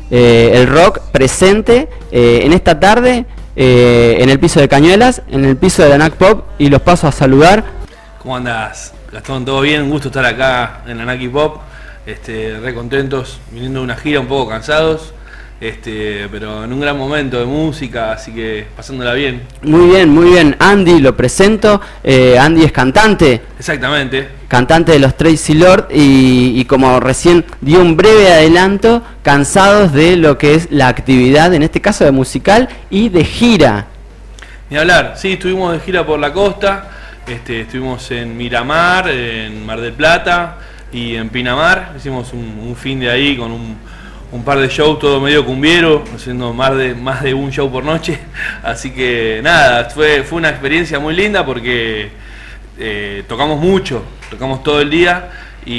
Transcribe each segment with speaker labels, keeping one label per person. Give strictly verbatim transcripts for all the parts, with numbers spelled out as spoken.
Speaker 1: eh, el rock presente eh, en esta tarde eh, en el piso de Cañuelas, en el piso de la N A C Pop, y los paso a saludar.
Speaker 2: ¿Cómo andás, Gastón? ¿Todo bien? Un gusto estar acá en la N A C Pop, este, re contentos, viniendo de una gira, un poco cansados. Este, pero en un gran momento de música, así que pasándola bien.
Speaker 1: Muy bien, muy bien. Andy, lo presento. Eh, Andy es cantante.
Speaker 2: Exactamente.
Speaker 1: Cantante de los Tracy Lord y, y como recién dio un breve adelanto, cansados de lo que es la actividad, en este caso de musical y de gira.
Speaker 2: Ni hablar, sí, estuvimos de gira por la costa, este, estuvimos en Miramar, en Mar del Plata y en Pinamar. Hicimos un, un fin de ahí con un un par de shows, todo medio cumbiero, haciendo más de, más de un show por noche, así que nada, fue, fue una experiencia muy linda porque eh, tocamos mucho, tocamos todo el día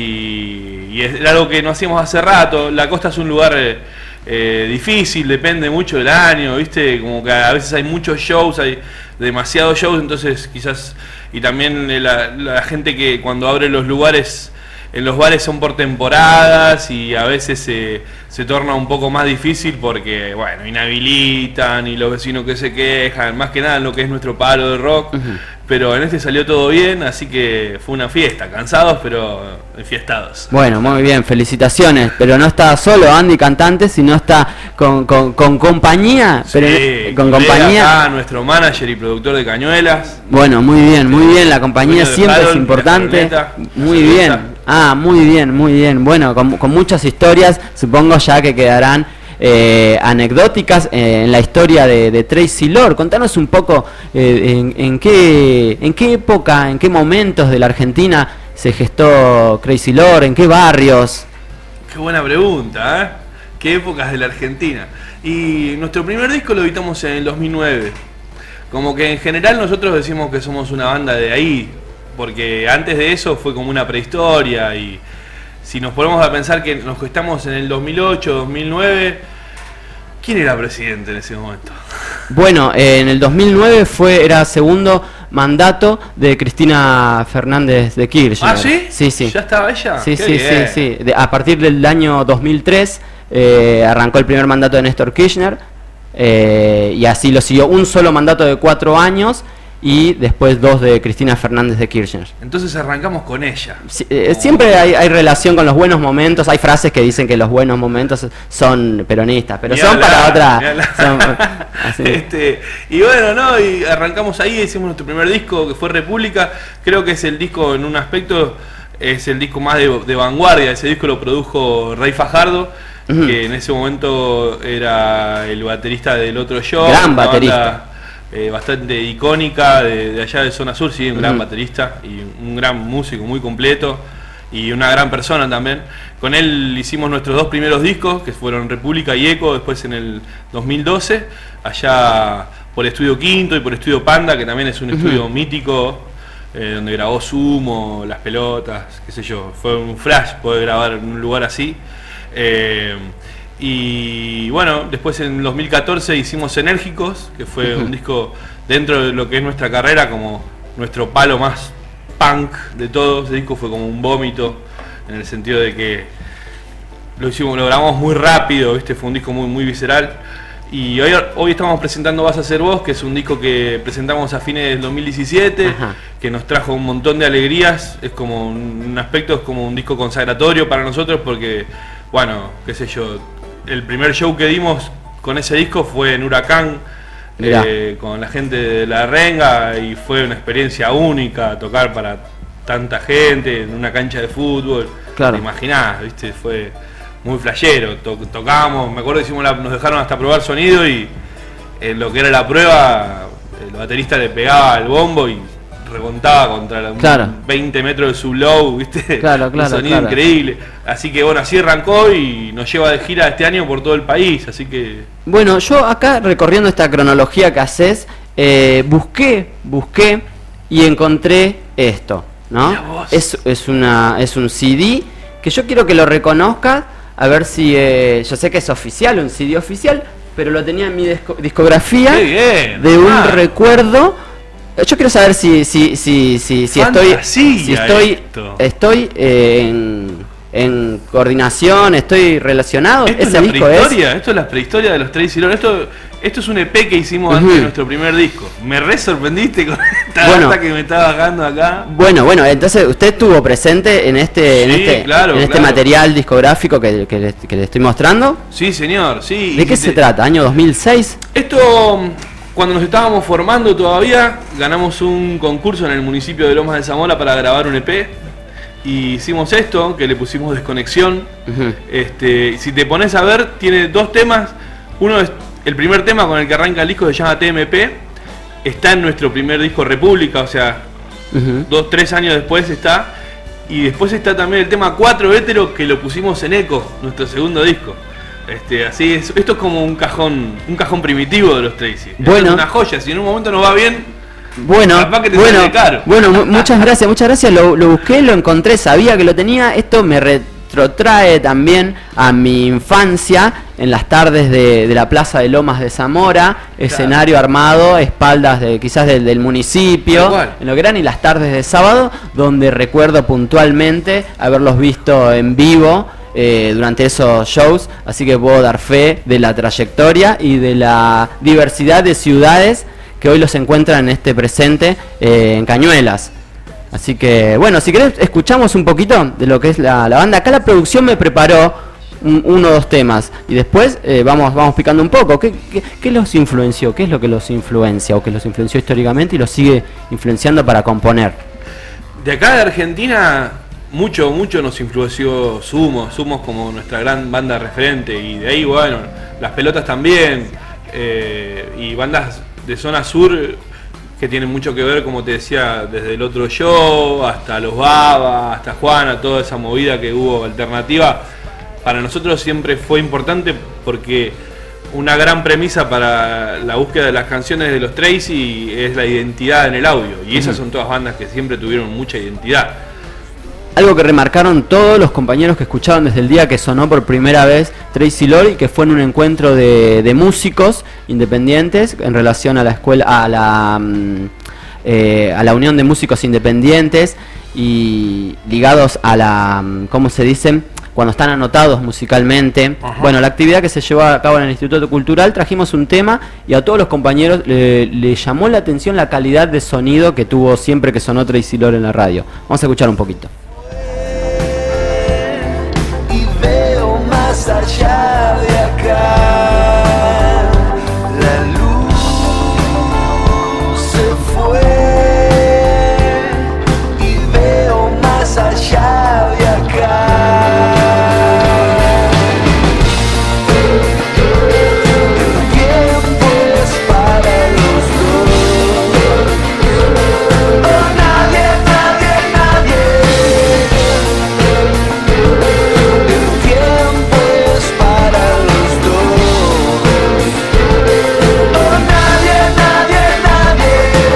Speaker 2: y, y es algo que no hacíamos hace rato. La costa es un lugar eh, eh, difícil, depende mucho del año, viste, como que a veces hay muchos shows, hay demasiados shows, entonces quizás, y también la, la gente que cuando abre los lugares, en los bares son por temporadas y a veces se, se torna un poco más difícil porque, bueno, inhabilitan y los vecinos que se quejan, más que nada en lo que es nuestro palo de rock, uh-huh. Pero en este salió todo bien, así que fue una fiesta, cansados pero enfiestados.
Speaker 1: Bueno, muy bien, felicitaciones, pero no está solo Andy cantante, sino está con, con, con compañía,
Speaker 2: sí,
Speaker 1: pero con compañía.
Speaker 2: Acá, nuestro manager y productor de Cañuelas.
Speaker 1: Bueno, muy bien, muy bien, la compañía siempre
Speaker 2: Harold,
Speaker 1: es importante. Muy bien. Ah, muy bien, muy bien. Bueno, con, con muchas historias, supongo ya que quedarán eh, anecdóticas eh, en la historia de, de Tracy Lord. Contanos un poco eh, en, en qué en qué época, en qué momentos de la Argentina se gestó Tracy Lord, en qué barrios.
Speaker 2: Qué buena pregunta, ¿eh? ¿Qué épocas de la Argentina? Y nuestro primer disco lo editamos en el dos mil nueve. Como que en general nosotros decimos que somos una banda de ahí, porque antes de eso fue como una prehistoria, y si nos ponemos a pensar que nos estamos en el dos mil ocho, dos mil nueve, ¿quién era presidente en ese momento?
Speaker 1: Bueno, eh, en el dos mil nueve fue, era segundo mandato de Cristina Fernández de Kirchner.
Speaker 2: ¿Ah, sí?
Speaker 1: Sí, sí.
Speaker 2: ¿Ya estaba ella?
Speaker 1: Sí,
Speaker 2: Qué
Speaker 1: sí,
Speaker 2: bien.
Speaker 1: sí, sí. De, a partir del año dos mil tres eh, arrancó el primer mandato de Néstor Kirchner eh, y así lo siguió un solo mandato de cuatro años. Y después dos de Cristina Fernández de Kirchner.
Speaker 2: Entonces arrancamos con ella.
Speaker 1: Sí, eh, siempre hay, hay relación con los buenos momentos. Hay frases que dicen que los buenos momentos son peronistas, pero son
Speaker 2: hablar,
Speaker 1: para otra. Son,
Speaker 2: este, y bueno, no, y arrancamos ahí, hicimos nuestro primer disco que fue República. Creo que es el disco, en un aspecto, es el disco más de, de vanguardia. Ese disco lo produjo Rey Fajardo, uh-huh. Que en ese momento era el baterista del Otro Show.
Speaker 1: Gran baterista.
Speaker 2: Banda, Eh, bastante icónica de, de allá de Zona Sur, sí, un uh-huh. gran baterista y un gran músico muy completo y una gran persona también. Con él hicimos nuestros dos primeros discos, que fueron República y Eco, después en el dos mil doce, allá por Estudio Quinto y por Estudio Panda, que también es un uh-huh. estudio mítico, eh, donde grabó Sumo, Las Pelotas, qué sé yo. Fue un flash poder grabar en un lugar así. Eh, Y bueno, después en dos mil catorce hicimos Enérgicos, que fue uh-huh. un disco dentro de lo que es nuestra carrera, como nuestro palo más punk de todos. Ese disco fue como un vómito, en el sentido de que lo hicimos, lo grabamos muy rápido, ¿viste? Fue un disco muy, muy visceral. Y hoy, hoy estamos presentando Vas a Ser Vos, que es un disco que presentamos a fines del dos mil diecisiete, uh-huh. que nos trajo un montón de alegrías. Es como un, un aspecto, es como un disco consagratorio para nosotros, porque, bueno, qué sé yo, el primer show que dimos con ese disco fue en Huracán, eh, con la gente de La Renga, y fue una experiencia única tocar para tanta gente en una cancha de fútbol.
Speaker 1: Claro.
Speaker 2: Te imaginás, ¿viste? Fue muy flashero. To tocábamos, me acuerdo que hicimos la, nos dejaron hasta probar sonido, y en lo que era la prueba, el baterista le pegaba el bombo y remontaba contra la,
Speaker 1: claro.
Speaker 2: veinte metros de sublow, ¿viste?
Speaker 1: Claro, claro,
Speaker 2: un sonido
Speaker 1: claro.
Speaker 2: increíble. Así que bueno, así arrancó y nos lleva de gira este año por todo el país, así que...
Speaker 1: Bueno, yo acá recorriendo esta cronología que haces, eh, busqué, busqué y encontré esto, ¿no? Es, es, una, es un C D que yo quiero que lo reconozcas, a ver si... Eh, yo sé que es oficial, un C D oficial, pero lo tenía en mi disco, discografía.
Speaker 2: ¡Qué bien!
Speaker 1: De un
Speaker 2: ah.
Speaker 1: recuerdo. Yo quiero saber si si si si, si estoy si estoy
Speaker 2: esto.
Speaker 1: estoy eh, en, en coordinación, estoy relacionado.
Speaker 2: Esto es
Speaker 1: Ese
Speaker 2: la
Speaker 1: disco
Speaker 2: prehistoria,
Speaker 1: es...
Speaker 2: esto es la prehistoria de los Tracy Lords. Esto, esto es un E P que hicimos antes uh-huh. de nuestro primer disco. Me re sorprendiste con esta
Speaker 1: bueno,
Speaker 2: data que me está bajando acá.
Speaker 1: Bueno, bueno, entonces usted estuvo presente en este, sí, en este,
Speaker 2: claro,
Speaker 1: en este
Speaker 2: claro.
Speaker 1: material discográfico que, que, le, que le estoy mostrando.
Speaker 2: Sí, señor, sí.
Speaker 1: ¿De qué
Speaker 2: si
Speaker 1: se
Speaker 2: te...
Speaker 1: trata? ¿Año dos mil seis?
Speaker 2: Esto, cuando nos estábamos formando todavía, ganamos un concurso en el municipio de Lomas de Zamora para grabar un E P. Y hicimos esto, que le pusimos Desconexión. Uh-huh. Este, si te pones a ver, tiene dos temas. Uno es el primer tema con el que arranca el disco, se llama T M P. Está en nuestro primer disco República, o sea, uh-huh. dos, tres años después está. Y después está también el tema cuatro Hétero, que lo pusimos en Eco, nuestro segundo disco. Este, así es, esto es como un cajón, un cajón primitivo de los Tracy.
Speaker 1: Bueno.
Speaker 2: Es una joya, si en un momento nos va bien.
Speaker 1: Bueno, bueno,
Speaker 2: caro.
Speaker 1: bueno, muchas gracias, muchas gracias. Lo, lo busqué, lo encontré, sabía que lo tenía. Esto me retrotrae también a mi infancia en las tardes de, de la Plaza de Lomas de Zamora, escenario claro. armado, espaldas de quizás del, del municipio, en lo que eran y las tardes de sábado, donde recuerdo puntualmente haberlos visto en vivo. Eh, durante esos shows, así que puedo dar fe de la trayectoria y de la diversidad de ciudades que hoy los encuentran en este presente eh, en Cañuelas. Así que, bueno, si querés escuchamos un poquito de lo que es la, la banda. Acá la producción me preparó un, uno o dos temas y después eh, vamos vamos picando un poco. ¿Qué, qué, ¿Qué los influenció? ¿Qué es lo que los influencia o que los influenció históricamente y los sigue influenciando para componer?
Speaker 2: De acá de Argentina, mucho, mucho nos influenció Sumo. Sumo como nuestra gran banda referente y de ahí, bueno, Las Pelotas también eh, y bandas de zona sur que tienen mucho que ver, como te decía, desde el otro yo hasta los Baba, hasta Juana, toda esa movida que hubo alternativa, para nosotros siempre fue importante porque una gran premisa para la búsqueda de las canciones de los Tracy es la identidad en el audio, y esas son todas bandas que siempre tuvieron mucha identidad.
Speaker 1: Algo que remarcaron todos los compañeros que escuchaban desde el día que sonó por primera vez Tracy Lord, y que fue en un encuentro de, de músicos independientes en relación a la escuela, a la eh, a la Unión de Músicos Independientes y ligados a la, ¿cómo se dice? Cuando están anotados musicalmente. Ajá. Bueno, la actividad que se llevó a cabo en el Instituto Cultural, trajimos un tema y a todos los compañeros le, le llamó la atención la calidad de sonido que tuvo siempre que sonó Tracy Lord en la radio. Vamos a escuchar un poquito.
Speaker 3: Allá de acá, la luz se fue y veo más allá de acá. El tiempo es para los dos. Oh, nadie, nadie, nadie. El tiempo para los dos. Oh, nadie, nadie, nadie.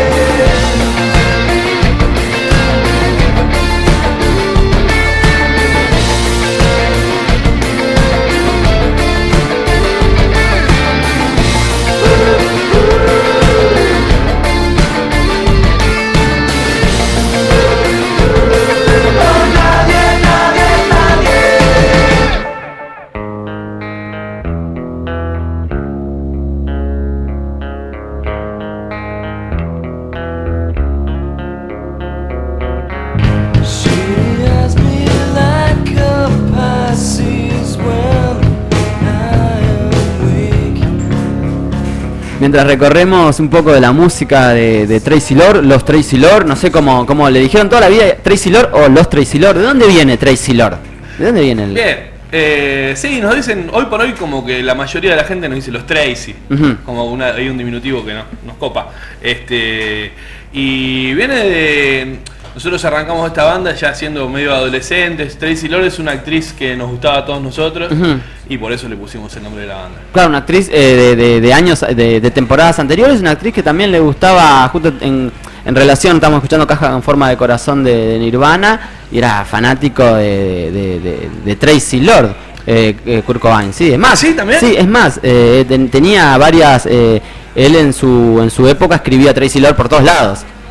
Speaker 1: Mientras recorremos un poco de la música de, de Tracy Lord, los Tracy Lord, no sé cómo, cómo le dijeron toda la vida, Tracy Lord o los Tracy Lord. ¿De dónde viene Tracy Lord? ¿De dónde viene el...?
Speaker 2: Bien, eh, sí, nos dicen, hoy por hoy como que la mayoría de la gente nos dice los Tracy, uh-huh. como una, hay un diminutivo que no, nos copa. Este, y viene de... Nosotros arrancamos esta banda ya siendo medio adolescentes. Tracy Lord es una actriz que nos gustaba a todos nosotros, uh-huh. y por eso le pusimos el nombre de la banda.
Speaker 1: Claro, una actriz eh, de, de, de años, de, de temporadas anteriores, una actriz que también le gustaba, justo en, en relación, estamos escuchando Caja en forma de corazón de, de Nirvana, y era fanático de, de, de, de Tracy Lord. Eh, eh, Kurt Cobain, sí, es más,
Speaker 2: ¿Sí, también?
Speaker 1: Sí, es más, eh, ten, tenía varias, eh, él en su en su época escribía Tracy Lord por todos lados.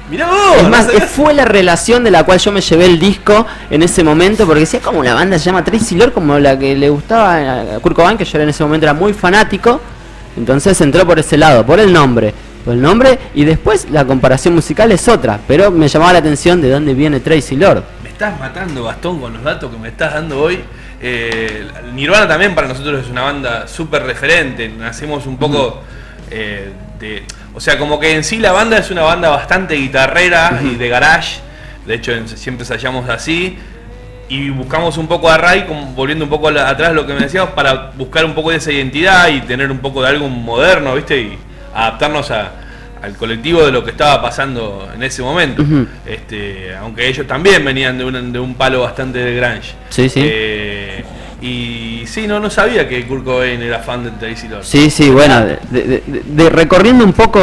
Speaker 2: Mirá vos.
Speaker 1: Es más,
Speaker 2: no sabías.
Speaker 1: fue la relación de la cual yo me llevé el disco en ese momento, porque decía, como la banda se llama Tracy Lord, como la que le gustaba a Kurt Cobain, que yo en ese momento era muy fanático. Entonces entró por ese lado, por el nombre, por el nombre, y después la comparación musical es otra, pero me llamaba la atención de dónde viene Tracy Lord.
Speaker 2: Me estás matando, Gastón, con los datos que me estás dando hoy. Eh, Nirvana también para nosotros es una banda súper referente. Nacemos un poco eh, de... O sea, como que en sí la banda es una banda bastante guitarrera y de garage. De hecho, en, siempre ensayamos así. Y buscamos un poco a Ray, como volviendo un poco a la, atrás lo que me decías, para buscar un poco de esa identidad y tener un poco de algo moderno, ¿viste? Y adaptarnos a, al colectivo de lo que estaba pasando en ese momento. Uh-huh. este, aunque ellos también venían de un, de un palo bastante de grunge.
Speaker 1: Sí, sí.
Speaker 2: Eh, y sí, no, no sabía que Kurt Cobain era fan de Tracy Lord.
Speaker 1: Sí, sí, bueno, de, de, de, de recorriendo un poco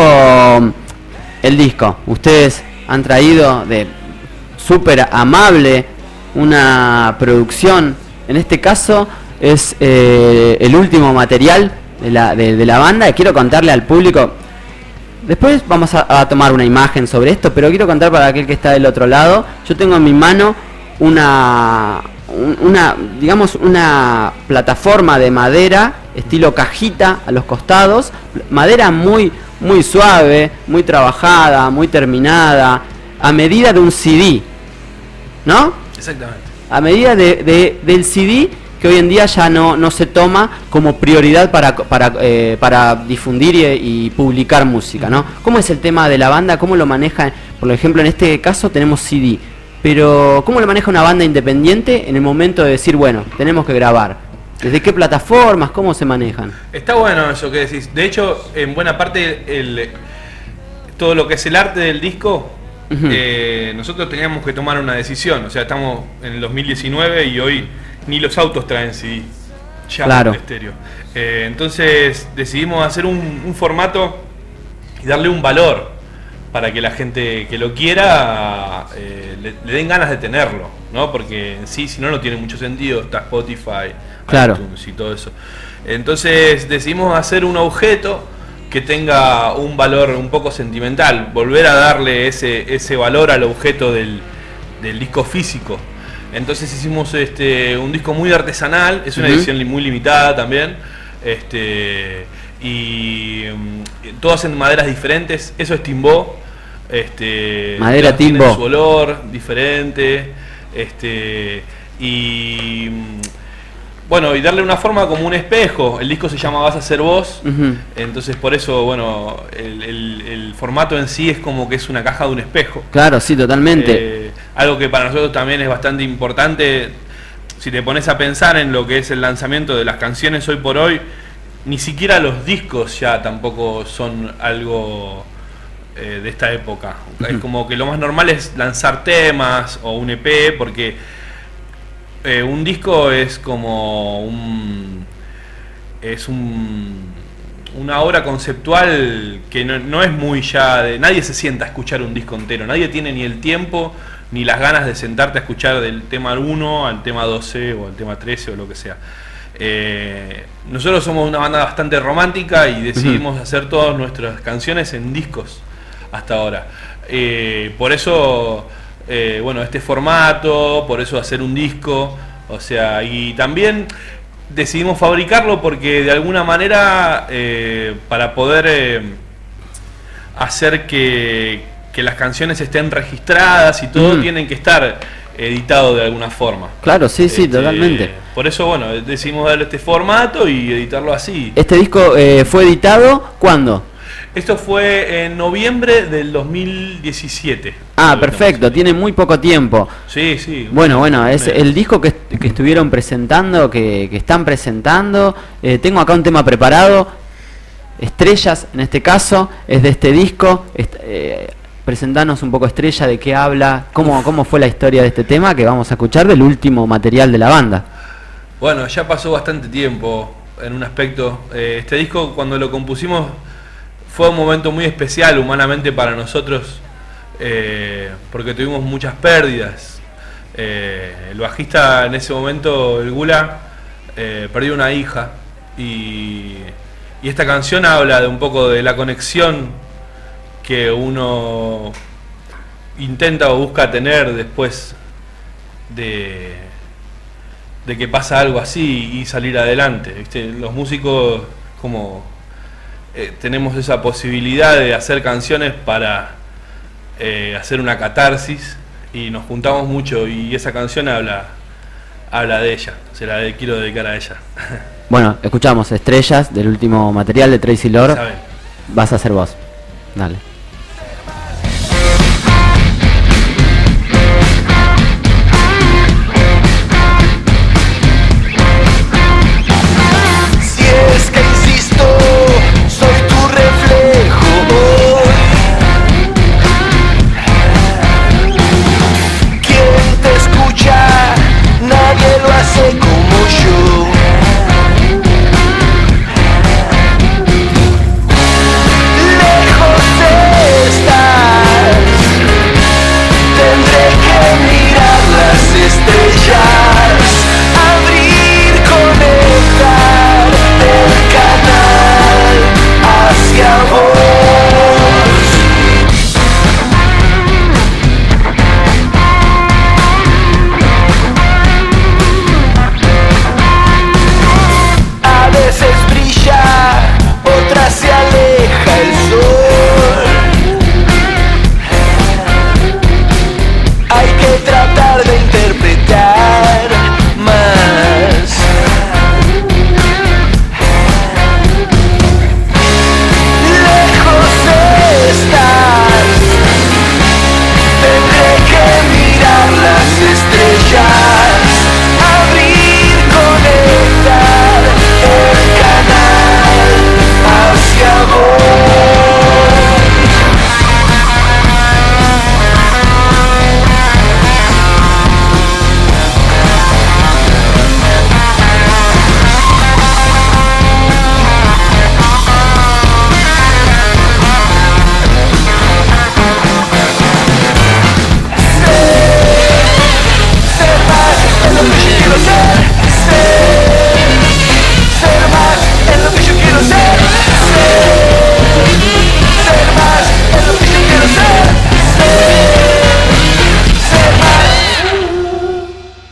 Speaker 1: el disco, ustedes han traído de súper amable una producción, en este caso es eh, el último material de la, de, de la banda. Quiero contarle al público, después vamos a, a tomar una imagen sobre esto, pero quiero contar para aquel que está del otro lado. Yo tengo en mi mano una, una digamos, una plataforma de madera estilo cajita a los costados, madera muy, muy suave, muy trabajada, muy terminada, a medida de un C D, ¿no?
Speaker 2: Exactamente.
Speaker 1: A medida de, de, del C D, que hoy en día ya no, no se toma como prioridad para, para, eh, para difundir y, y publicar música, ¿no? ¿Cómo es el tema de la banda? ¿Cómo lo maneja? Por ejemplo, en este caso tenemos C D, pero ¿cómo lo maneja una banda independiente en el momento de decir, bueno, tenemos que grabar? ¿Desde qué plataformas? ¿Cómo se manejan?
Speaker 2: Está bueno eso que decís. De hecho, en buena parte, el, todo lo que es el arte del disco... Uh-huh. Eh, nosotros teníamos que tomar una decisión. O sea, estamos en el dos mil diecinueve y hoy ni los autos traen C D ya,
Speaker 1: claro,
Speaker 2: estéreo. Eh, entonces decidimos hacer un, un formato y darle un valor para que la gente que lo quiera eh, le, le den ganas de tenerlo, ¿no? Porque en sí, si no, no tiene mucho sentido. Está Spotify,
Speaker 1: claro,
Speaker 2: iTunes y todo eso. Entonces decidimos hacer un objeto que tenga un valor un poco sentimental, volver a darle ese, ese valor al objeto del, del disco físico. Entonces hicimos este un disco muy artesanal, es una uh-huh. edición muy limitada también, este y um, todas en maderas diferentes. Eso es Timbó, este,
Speaker 1: madera Timbó,
Speaker 2: tiene su olor diferente, este y bueno, y darle una forma como un espejo. El disco se llama Vas a ser vos. Uh-huh. Entonces por eso, bueno, el, el, el formato en sí es como que es una caja de un espejo.
Speaker 1: Claro, sí, totalmente.
Speaker 2: Eh, algo que para nosotros también es bastante importante. Si te pones a pensar en lo que es el lanzamiento de las canciones hoy por hoy, ni siquiera los discos ya tampoco son algo eh, de esta época. Uh-huh. Es como que lo más normal es lanzar temas o un E P, porque Eh, un disco es como un es un una obra conceptual que no, no es muy ya de, nadie se sienta a escuchar un disco entero, nadie tiene ni el tiempo ni las ganas de sentarte a escuchar del tema uno al tema doce o al tema trece o lo que sea. Eh, nosotros somos una banda bastante romántica y decidimos uh-huh. hacer todas nuestras canciones en discos hasta ahora. Eh, por eso Eh, bueno, este formato, por eso hacer un disco, o sea, y también decidimos fabricarlo porque de alguna manera eh, para poder eh, hacer que, que las canciones estén registradas y todo, mm. tienen que estar editados de alguna forma.
Speaker 1: Claro, sí, sí,
Speaker 2: este,
Speaker 1: totalmente.
Speaker 2: Por eso, bueno, decidimos darle este formato y editarlo así.
Speaker 1: ¿Este disco eh, fue editado cuándo?
Speaker 2: Esto fue en noviembre del dos mil diecisiete.
Speaker 1: Ah, perfecto, tiene muy poco tiempo.
Speaker 2: Sí, sí.
Speaker 1: Bueno, bueno, es el disco que, que estuvieron presentando, que, que están presentando. Eh, tengo acá un tema preparado, Estrellas en este caso, es de este disco. Est eh, presentanos un poco, Estrella, de qué habla, cómo, cómo fue la historia de este tema que vamos a escuchar del último material de la banda.
Speaker 2: Bueno, ya pasó bastante tiempo en un aspecto. Eh, este disco, cuando lo compusimos, fue un momento muy especial humanamente para nosotros, eh, porque tuvimos muchas pérdidas. Eh, el bajista en ese momento, el Gula, eh, perdió una hija y, y esta canción habla de un poco de la conexión que uno intenta o busca tener después de, de que pasa algo así y salir adelante, ¿viste? Los músicos como eh, tenemos esa posibilidad de hacer canciones para eh, hacer una catarsis y nos juntamos mucho y esa canción habla, habla de ella, se la de, quiero dedicar a ella.
Speaker 1: Bueno, escuchamos Estrellas del último material de Tracy Lord.
Speaker 2: ¿Saben?
Speaker 1: Vas a ser vos. Dale.
Speaker 3: Si es que insisto, soy tu reflejo. ¿Quién te escucha? Nadie lo hace como yo. Lejos estás, tendré que mirar las estrellas, abrir, conectar el canal hacia vos. A veces brilla, otras se aleja el sol. Hay que tratar de interpretar más. Lejos estás, tendré que mirar las estrellas, abrir, conectar el canal hacia vos. Ser más es lo que yo quiero ser. Ser, ser más es lo que yo quiero ser. Ser, ser más es lo que yo quiero ser. Ser, ser más.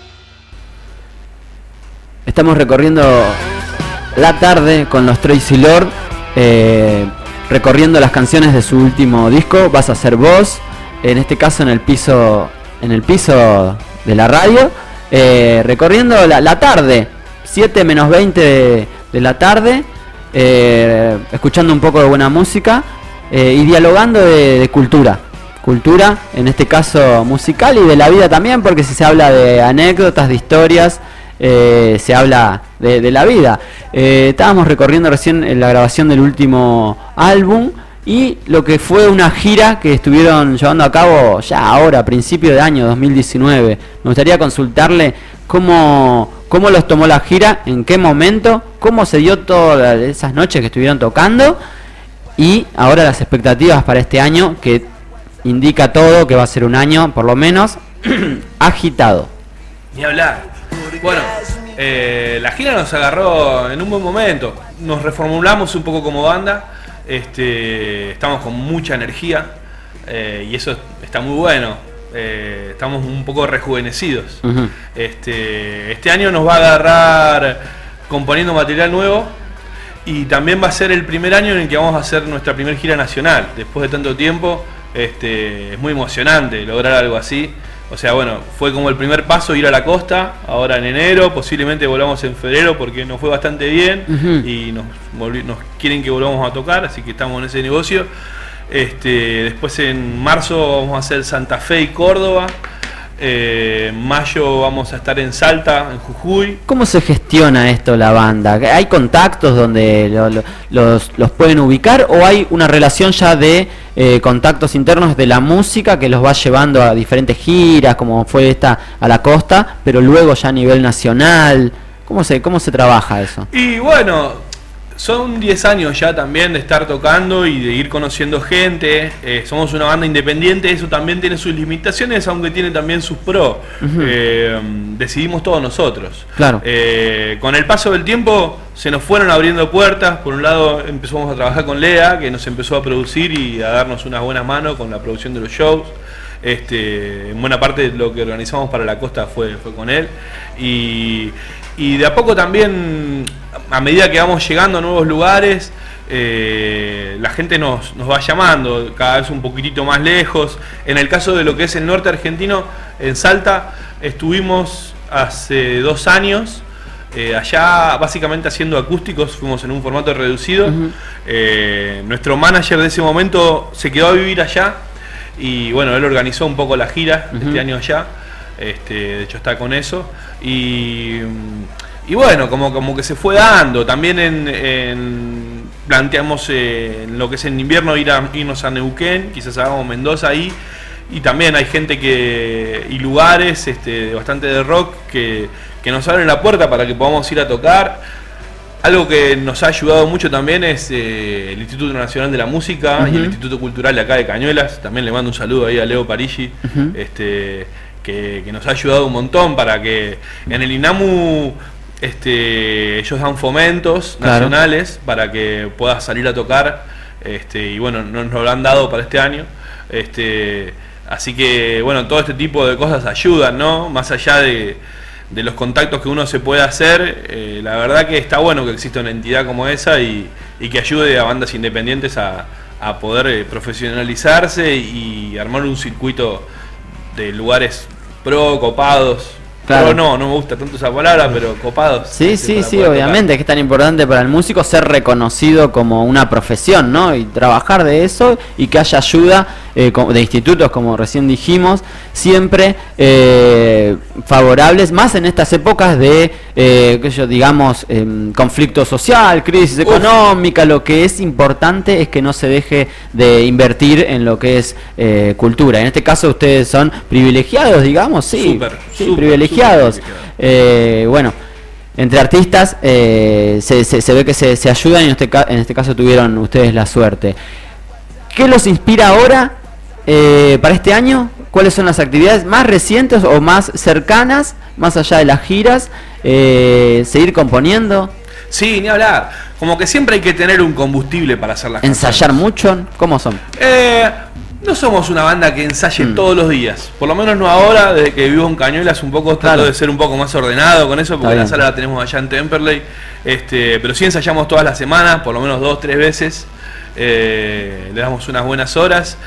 Speaker 1: Estamos recorriendo la tarde con los Tracy Lord, eh, recorriendo las canciones de su último disco, Vas a ser vos, en este caso en el piso, en el piso de la radio, eh, recorriendo la, la tarde, siete menos veinte de, de la tarde, eh, escuchando un poco de buena música eh, y dialogando de, de cultura. Cultura, en este caso musical, y de la vida también, porque si se habla de anécdotas, de historias, eh, se habla de, de la vida. Eh, estábamos recorriendo recién la grabación del último álbum y lo que fue una gira que estuvieron llevando a cabo ya ahora, a principio de año dos mil diecinueve. Me gustaría consultarle cómo, cómo los tomó la gira, en qué momento, cómo se dio todas esas noches que estuvieron tocando y ahora las expectativas para este año, que indica todo que va a ser un año, por lo menos, agitado.
Speaker 2: Ni hablar. Bueno, eh, la gira nos agarró en un buen momento. Nos reformulamos un poco como banda. Este, estamos con mucha energía eh, y eso está muy bueno. Eh, estamos un poco rejuvenecidos. Uh-huh. Este, este año nos va a agarrar componiendo material nuevo y también va a ser el primer año en el que vamos a hacer nuestra primera gira nacional. Después de tanto tiempo, este, es muy emocionante lograr algo así. O sea, bueno, fue como el primer paso ir a la costa, ahora en enero, posiblemente volvamos en febrero porque nos fue bastante bien uh-huh. y nos, volvi- nos quieren que volvamos a tocar, así que estamos en ese negocio. Este, después en marzo vamos a hacer Santa Fe y Córdoba. Eh, en mayo vamos a estar en Salta, en Jujuy.
Speaker 1: ¿Cómo se gestiona esto la banda? ¿Hay contactos donde lo, lo, los, los pueden ubicar o hay una relación ya de eh, contactos internos de la música que los va llevando a diferentes giras, como fue esta a la costa, pero luego ya a nivel nacional? ¿Cómo se, cómo se trabaja eso?
Speaker 2: Y bueno, son diez años ya también de estar tocando y de ir conociendo gente. Eh, somos una banda independiente, eso también tiene sus limitaciones, aunque tiene también sus pros. Uh-huh. Eh, decidimos todos nosotros.
Speaker 1: Claro.
Speaker 2: Eh, con el paso del tiempo se nos fueron abriendo puertas. Por un lado empezamos a trabajar con Lea, que nos empezó a producir y a darnos una buena mano con la producción de los shows. Este, en buena parte de lo que organizamos para la costa fue, fue con él. Y, y de a poco también, a medida que vamos llegando a nuevos lugares, eh, la gente nos, nos va llamando cada vez un poquitito más lejos. En el caso de lo que es el norte argentino, en Salta, estuvimos hace dos años. Eh, allá básicamente haciendo acústicos, fuimos en un formato reducido. Uh-huh. eh, nuestro manager de ese momento se quedó a vivir allá y bueno, él organizó un poco la gira uh-huh. este año allá. Este, de hecho está con eso. Y, y bueno, como, como que se fue dando. También en, en planteamos eh, en lo que es en invierno ir a, irnos a Neuquén, quizás hagamos Mendoza ahí. Y también hay gente que y lugares este, bastante de rock que, que nos abren la puerta para que podamos ir a tocar. Algo que nos ha ayudado mucho también es eh, el Instituto Nacional de la Música uh-huh. y el Instituto Cultural de acá de Cañuelas. También le mando un saludo ahí a Leo Parigi, uh-huh. este, que, que nos ha ayudado un montón para que en el INAMU este, ellos dan fomentos claro. nacionales para que puedas salir a tocar. Este, y bueno, nos lo han dado para este año. Este, Así que, bueno, todo este tipo de cosas ayudan, ¿no? Más allá de, de los contactos que uno se puede hacer, eh, la verdad que está bueno que exista una entidad como esa y, y que ayude a bandas independientes a, a poder eh, profesionalizarse y armar un circuito de lugares pro, copados. Claro. Pro no, no me gusta tanto esa palabra, pero copados.
Speaker 1: Sí, sí, sí, obviamente, es que es tan importante para el músico ser reconocido como una profesión, ¿no? Y trabajar de eso y que haya ayuda eh, de institutos, como recién dijimos, siempre eh, favorables, más en estas épocas de, eh, que yo, digamos, eh, conflicto social, crisis económica. Uf. Lo que es importante es que no se deje de invertir en lo que es eh, cultura. En este caso ustedes son privilegiados, digamos, sí,
Speaker 2: super,
Speaker 1: sí
Speaker 2: super,
Speaker 1: privilegiados. Eh, bueno, entre artistas eh, se, se, se ve que se, se ayudan y en este, en este caso tuvieron ustedes la suerte. ¿Qué los inspira ahora eh, para este año? ¿Cuáles son las actividades más recientes o más cercanas, más allá de las giras? Eh, ¿Seguir componiendo?
Speaker 2: Sí, ni hablar. Como que siempre hay que tener un combustible para hacer las cosas.
Speaker 1: ¿Ensayar mucho? ¿Cómo son?
Speaker 2: Eh... No somos una banda que ensaye mm. todos los días, por lo menos no ahora, desde que vivo en Cañuelas un poco trato claro. de ser un poco más ordenado con eso, porque la sala la tenemos allá en Temperley, este, pero sí ensayamos todas las semanas, por lo menos dos, tres veces, eh, le damos unas buenas horas,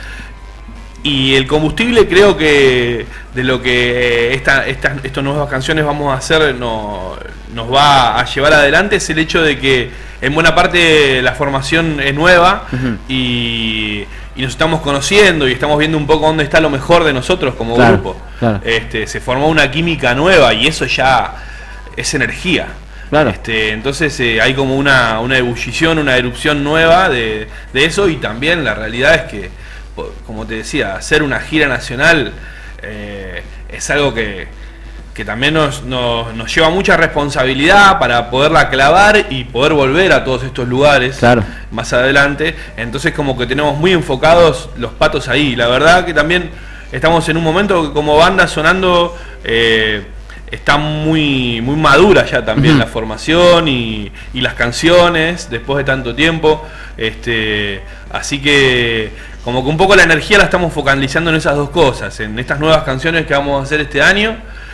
Speaker 2: y el combustible creo que de lo que esta, esta, estas nuevas canciones vamos a hacer no, nos va a llevar adelante es el hecho de que en buena parte la formación es nueva uh-huh. y... y nos estamos conociendo y estamos viendo un poco dónde está lo mejor de nosotros como claro, grupo. Claro. Este, se formó una química nueva y eso ya es energía. Claro. Este, entonces eh, hay como una, una ebullición, una erupción nueva de, de eso y también la realidad es que, como te decía, hacer una gira nacional eh, es algo que, que también nos, nos, nos lleva mucha responsabilidad para poderla clavar y poder volver a todos estos lugares claro. más adelante. Entonces como que tenemos muy enfocados los patos ahí. La verdad que también estamos en un momento que como banda sonando eh, está muy, muy madura ya también uh-huh. la formación y, y las canciones después de tanto tiempo. Este, así que como que un poco la energía la estamos focalizando en esas dos cosas, en estas nuevas canciones que vamos a hacer este año.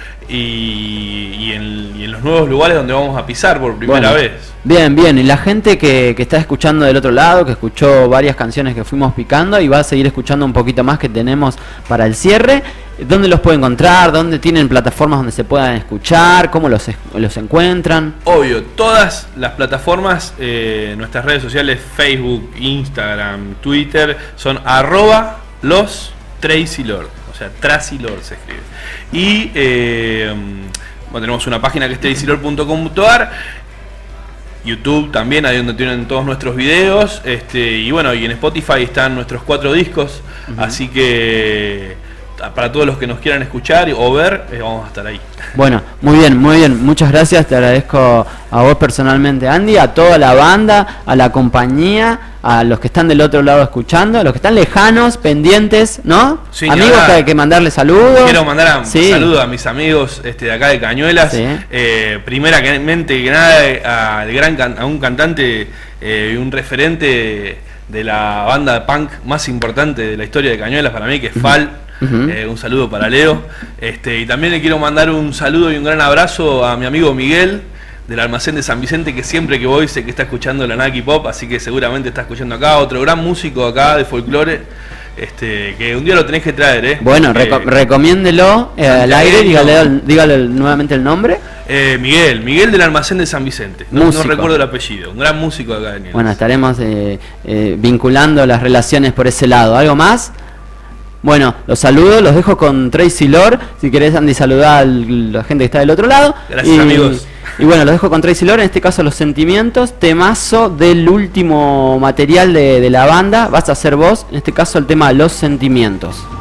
Speaker 2: Y, y, en, y en los nuevos lugares donde vamos a pisar por primera bueno, vez.
Speaker 1: Bien, bien. Y la gente que, que está escuchando del otro lado, que escuchó varias canciones que fuimos picando y va a seguir escuchando un poquito más que tenemos para el cierre, ¿dónde los puede encontrar? ¿Dónde tienen plataformas donde se puedan escuchar? ¿Cómo los, los encuentran?
Speaker 2: Obvio, todas las plataformas, eh, nuestras redes sociales, Facebook, Instagram, Twitter, son arroba los Tracy Lord. O sea, Tracy Lord se escribe. Y eh, bueno, tenemos una página que es tracy lord punto com punto a r, YouTube también, ahí donde tienen todos nuestros videos, este, y bueno, y en Spotify están nuestros cuatro discos, uh-huh. así que para todos los que nos quieran escuchar o ver, eh, vamos a estar ahí.
Speaker 1: Bueno, muy bien, muy bien, muchas gracias, te agradezco a vos personalmente, Andy, a toda la banda, a la compañía, a los que están del otro lado escuchando, a los que están lejanos, pendientes, ¿no? Sí, amigos que hay que mandarle saludos.
Speaker 2: Quiero mandar a, sí. saludos a mis amigos este, de acá de Cañuelas, sí. eh, primeramente que nada al gran can, a un cantante y eh, un referente de la banda de punk más importante de la historia de Cañuelas para mí, que es Fal. Uh-huh. eh, un saludo para Leo. Este, y también le quiero mandar un saludo y un gran abrazo a mi amigo Miguel, del Almacén de San Vicente, que siempre que voy sé que está escuchando la Naki Pop, así que seguramente está escuchando acá. Otro gran músico acá de folclore, este, que un día lo tenés que traer, ¿eh?
Speaker 1: Bueno, reco recomiéndelo eh, al aire, dígale, dígale nuevamente el nombre.
Speaker 2: Eh, Miguel, Miguel del Almacén de San Vicente, no, no recuerdo el apellido, un gran músico acá de Nieves.
Speaker 1: Bueno, estaremos eh, eh, vinculando las relaciones por ese lado. ¿Algo más? Bueno, los saludo, los dejo con Tracy Lord. Si querés, Andy, saludar a la gente que está del otro lado.
Speaker 2: Gracias,
Speaker 1: y,
Speaker 2: amigos.
Speaker 1: Y bueno, los dejo con Tracy Lord, en este caso Los Sentimientos, temazo del último material de, de la banda. Vas a hacer vos, en este caso el tema Los Sentimientos.